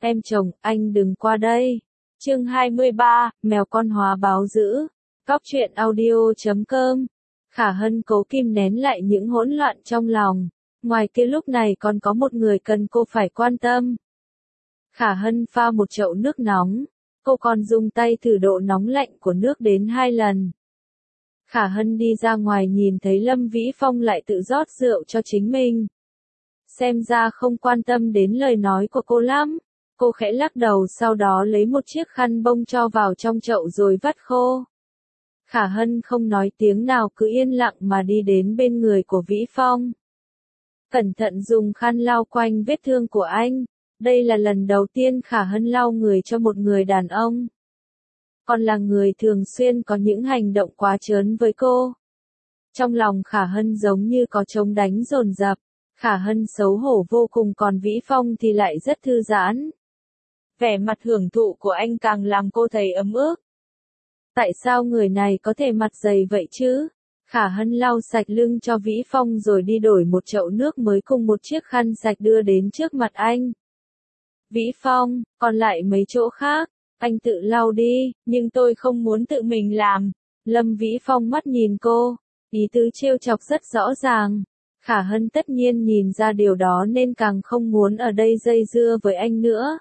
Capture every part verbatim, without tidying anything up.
Em chồng, anh đừng qua đây. Chương hai mươi ba, mèo con hóa báo dữ. Cóc truyện audio chấm com. Khả Hân cố kìm nén lại những hỗn loạn trong lòng. Ngoài kia lúc này còn có một người cần cô phải quan tâm. Khả Hân pha một chậu nước nóng. Cô còn dùng tay thử độ nóng lạnh của nước đến hai lần. Khả Hân đi ra ngoài nhìn thấy Lâm Vĩ Phong lại tự rót rượu cho chính mình. Xem ra không quan tâm đến lời nói của cô lắm. Cô khẽ lắc đầu sau đó lấy một chiếc khăn bông cho vào trong chậu rồi vắt khô. Khả Hân không nói tiếng nào cứ yên lặng mà đi đến bên người của Vĩ Phong. Cẩn thận dùng khăn lau quanh vết thương của anh. Đây là lần đầu tiên Khả Hân lau người cho một người đàn ông. Còn là người thường xuyên có những hành động quá trớn với cô. Trong lòng Khả Hân giống như có trống đánh dồn dập. Khả Hân xấu hổ vô cùng còn Vĩ Phong thì lại rất thư giãn. Vẻ mặt hưởng thụ của anh càng làm cô thấy ấm ức. Tại sao người này có thể mặt dày vậy chứ? Khả Hân lau sạch lưng cho Vĩ Phong rồi đi đổi một chậu nước mới cùng một chiếc khăn sạch đưa đến trước mặt anh. Vĩ Phong, còn lại mấy chỗ khác, anh tự lau đi, nhưng tôi không muốn tự mình làm. Lâm Vĩ Phong mắt nhìn cô, ý tứ trêu chọc rất rõ ràng. Khả Hân tất nhiên nhìn ra điều đó nên càng không muốn ở đây dây dưa với anh nữa.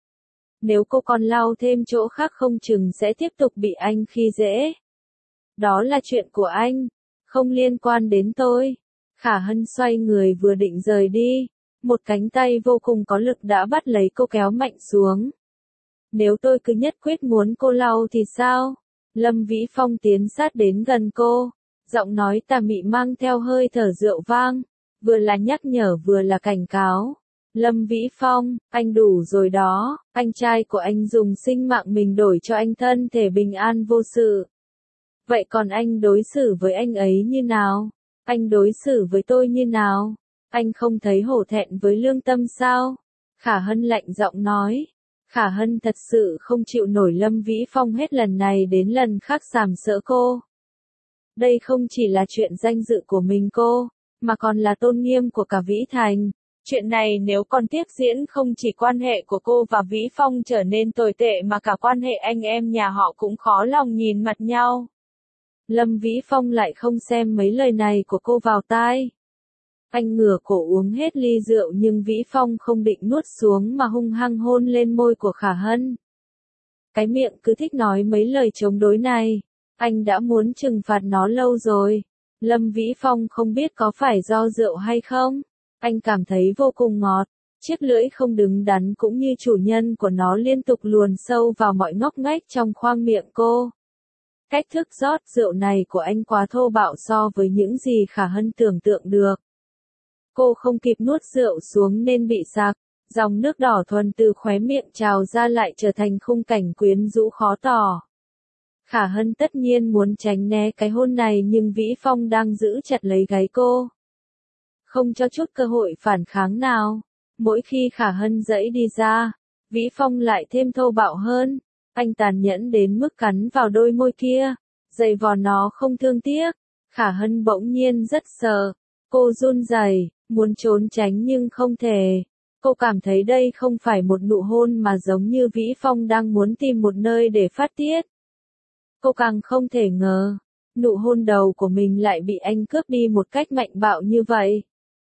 Nếu cô còn lau thêm chỗ khác không chừng sẽ tiếp tục bị anh khi dễ. Đó là chuyện của anh, không liên quan đến tôi. Khả Hân xoay người vừa định rời đi. Một cánh tay vô cùng có lực đã bắt lấy cô kéo mạnh xuống. Nếu tôi cứ nhất quyết muốn cô lau thì sao? Lâm Vĩ Phong tiến sát đến gần cô. Giọng nói tà mị mang theo hơi thở rượu vang. Vừa là nhắc nhở vừa là cảnh cáo. Lâm Vĩ Phong, anh đủ rồi đó. Anh trai của anh dùng sinh mạng mình đổi cho anh thân thể bình an vô sự. Vậy còn anh đối xử với anh ấy như nào? Anh đối xử với tôi như nào? Anh không thấy hổ thẹn với lương tâm sao? Khả Hân lạnh giọng nói. Khả Hân thật sự không chịu nổi Lâm Vĩ Phong hết lần này đến lần khác sàm sỡ cô. Đây không chỉ là chuyện danh dự của mình cô, mà còn là tôn nghiêm của cả Vĩ Thành. Chuyện này nếu còn tiếp diễn không chỉ quan hệ của cô và Vĩ Phong trở nên tồi tệ mà cả quan hệ anh em nhà họ cũng khó lòng nhìn mặt nhau. Lâm Vĩ Phong lại không xem mấy lời này của cô vào tai. Anh ngửa cổ uống hết ly rượu nhưng Vĩ Phong không định nuốt xuống mà hung hăng hôn lên môi của Khả Hân. Cái miệng cứ thích nói mấy lời chống đối này. Anh đã muốn trừng phạt nó lâu rồi. Lâm Vĩ Phong không biết có phải do rượu hay không. Anh cảm thấy vô cùng ngọt. Chiếc lưỡi không đứng đắn cũng như chủ nhân của nó liên tục luồn sâu vào mọi ngóc ngách trong khoang miệng cô. Cách thức rót rượu này của anh quá thô bạo so với những gì Khả Hân tưởng tượng được. Cô không kịp nuốt rượu xuống nên bị sặc. Dòng nước đỏ thuần từ khóe miệng trào ra lại trở thành khung cảnh quyến rũ khó tả. Khả Hân tất nhiên muốn tránh né cái hôn này nhưng Vĩ Phong đang giữ chặt lấy gáy cô. Không cho chút cơ hội phản kháng nào. Mỗi khi Khả Hân giãy đi ra, Vĩ Phong lại thêm thô bạo hơn. Anh tàn nhẫn đến mức cắn vào đôi môi kia, giày vò nó không thương tiếc. Khả Hân bỗng nhiên rất sợ. Cô run rẩy, muốn trốn tránh nhưng không thể. Cô cảm thấy đây không phải một nụ hôn mà giống như Vĩ Phong đang muốn tìm một nơi để phát tiết. Cô càng không thể ngờ, nụ hôn đầu của mình lại bị anh cướp đi một cách mạnh bạo như vậy.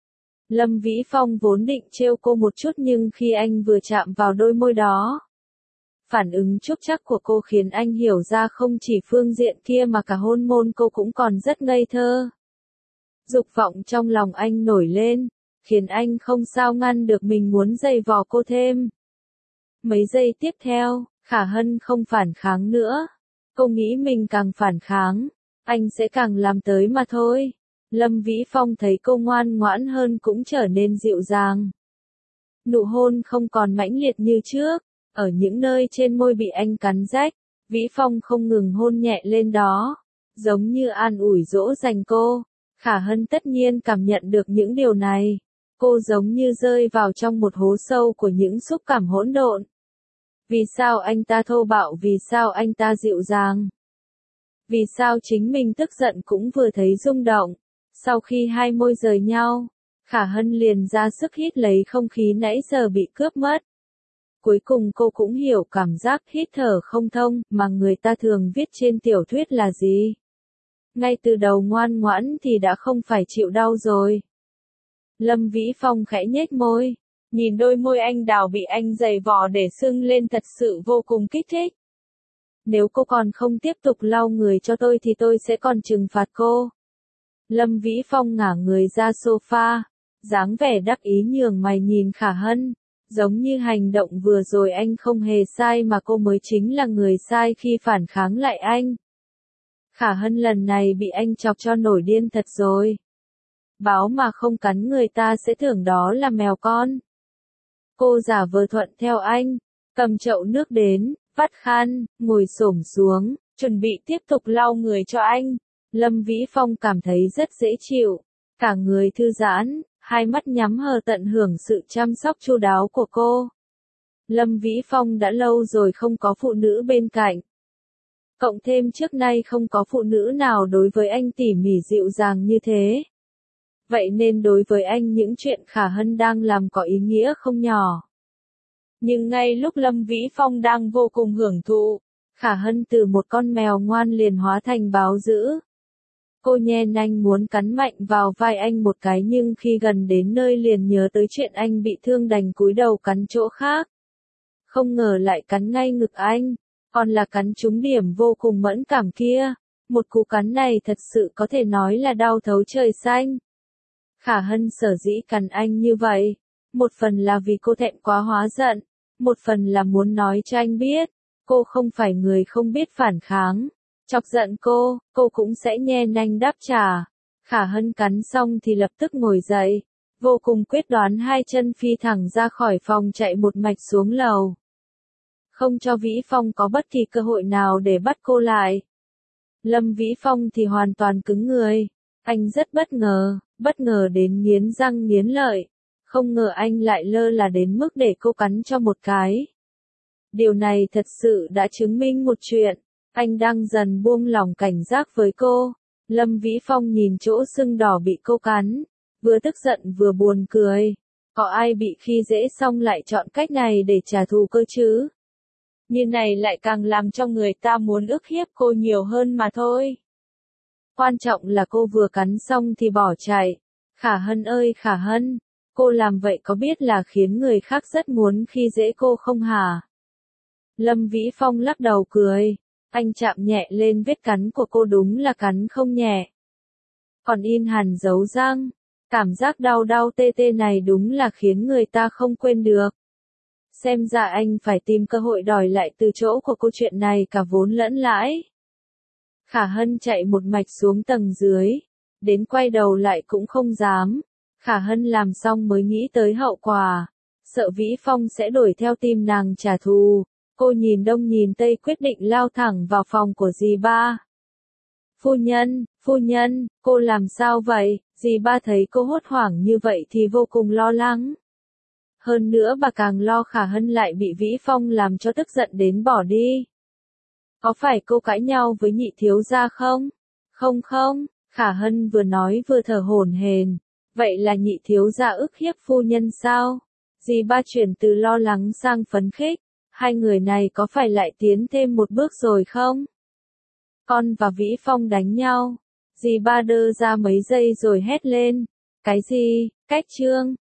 Lâm Vĩ Phong vốn định trêu cô một chút nhưng khi anh vừa chạm vào đôi môi đó, phản ứng chúc chắc của cô khiến anh hiểu ra không chỉ phương diện kia mà cả hôn môn cô cũng còn rất ngây thơ. Dục vọng trong lòng anh nổi lên, khiến anh không sao ngăn được mình muốn giày vò cô thêm. Mấy giây tiếp theo, Khả Hân không phản kháng nữa. Cô nghĩ mình càng phản kháng, anh sẽ càng làm tới mà thôi. Lâm Vĩ Phong thấy cô ngoan ngoãn hơn cũng trở nên dịu dàng. Nụ hôn không còn mãnh liệt như trước, ở những nơi trên môi bị anh cắn rách, Vĩ Phong không ngừng hôn nhẹ lên đó, giống như an ủi dỗ dành cô. Khả Hân tất nhiên cảm nhận được những điều này. Cô giống như rơi vào trong một hố sâu của những xúc cảm hỗn độn. Vì sao anh ta thô bạo, vì sao anh ta dịu dàng? Vì sao chính mình tức giận cũng vừa thấy rung động? Sau khi hai môi rời nhau, Khả Hân liền ra sức hít lấy không khí nãy giờ bị cướp mất. Cuối cùng cô cũng hiểu cảm giác hít thở không thông mà người ta thường viết trên tiểu thuyết là gì. Ngay từ đầu ngoan ngoãn thì đã không phải chịu đau rồi. Lâm Vĩ Phong khẽ nhếch môi, nhìn đôi môi anh đào bị anh giày vò để sưng lên thật sự vô cùng kích thích. Nếu cô còn không tiếp tục lau người cho tôi thì tôi sẽ còn trừng phạt cô. Lâm Vĩ Phong ngả người ra sofa, dáng vẻ đắc ý nhường mày nhìn Khả Hân, giống như hành động vừa rồi anh không hề sai mà cô mới chính là người sai khi phản kháng lại anh. Khả Hân lần này bị anh chọc cho nổi điên thật rồi. Báo mà không cắn người ta sẽ tưởng đó là mèo con. Cô giả vờ thuận theo anh, cầm chậu nước đến, vắt khăn, ngồi xổm xuống, chuẩn bị tiếp tục lau người cho anh. Lâm Vĩ Phong cảm thấy rất dễ chịu, cả người thư giãn, hai mắt nhắm hờ tận hưởng sự chăm sóc chu đáo của cô. Lâm Vĩ Phong đã lâu rồi không có phụ nữ bên cạnh. Cộng thêm trước nay không có phụ nữ nào đối với anh tỉ mỉ dịu dàng như thế. Vậy nên đối với anh những chuyện Khả Hân đang làm có ý nghĩa không nhỏ. Nhưng ngay lúc Lâm Vĩ Phong đang vô cùng hưởng thụ, Khả Hân từ một con mèo ngoan liền hóa thành báo dữ. Cô nhe nanh muốn cắn mạnh vào vai anh một cái nhưng khi gần đến nơi liền nhớ tới chuyện anh bị thương đành cúi đầu cắn chỗ khác. Không ngờ lại cắn ngay ngực anh, còn là cắn trúng điểm vô cùng mẫn cảm kia. Một cú cắn này thật sự có thể nói là đau thấu trời xanh. Khả Hân sở dĩ cắn anh như vậy, một phần là vì cô thẹn quá hóa giận, một phần là muốn nói cho anh biết, cô không phải người không biết phản kháng. Chọc giận cô, cô cũng sẽ nhe nanh đáp trả. Khả Hân cắn xong thì lập tức ngồi dậy, vô cùng quyết đoán hai chân phi thẳng ra khỏi phòng chạy một mạch xuống lầu. Không cho Vĩ Phong có bất kỳ cơ hội nào để bắt cô lại. Lâm Vĩ Phong thì hoàn toàn cứng người. Anh rất bất ngờ, bất ngờ đến nghiến răng nghiến lợi. Không ngờ anh lại lơ là đến mức để cô cắn cho một cái. Điều này thật sự đã chứng minh một chuyện. Anh đang dần buông lỏng cảnh giác với cô. Lâm Vĩ Phong nhìn chỗ sưng đỏ bị cô cắn, vừa tức giận vừa buồn cười. Có ai bị khi dễ xong lại chọn cách này để trả thù cơ chứ? Như này lại càng làm cho người ta muốn ức hiếp cô nhiều hơn mà thôi. Quan trọng là cô vừa cắn xong thì bỏ chạy. Khả Hân ơi Khả Hân, cô làm vậy có biết là khiến người khác rất muốn khi dễ cô không hả? Lâm Vĩ Phong lắc đầu cười. Anh chạm nhẹ lên vết cắn của cô, đúng là cắn không nhẹ. Còn in hẳn dấu răng. Cảm giác đau đau tê tê này đúng là khiến người ta không quên được. Xem ra anh phải tìm cơ hội đòi lại từ chỗ của cô chuyện này cả vốn lẫn lãi. Khả Hân chạy một mạch xuống tầng dưới. Đến quay đầu lại cũng không dám. Khả Hân làm xong mới nghĩ tới hậu quả. Sợ Vĩ Phong sẽ đuổi theo tìm nàng trả thù. Cô nhìn đông nhìn tây quyết định lao thẳng vào phòng của dì ba. Phu nhân, phu nhân, cô làm sao vậy? Dì ba thấy cô hốt hoảng như vậy thì vô cùng lo lắng. Hơn nữa bà càng lo Khả Hân lại bị Vĩ Phong làm cho tức giận đến bỏ đi. Có phải cô cãi nhau với nhị thiếu gia không? Không không, Khả Hân vừa nói vừa thở hổn hển. Vậy là nhị thiếu gia ức hiếp phu nhân sao? Dì ba chuyển từ lo lắng sang phấn khích. Hai người này có phải lại tiến thêm một bước rồi không? Con và Vĩ Phong đánh nhau. Dì ba đơ ra mấy giây rồi hét lên. Cái gì? Cách trương,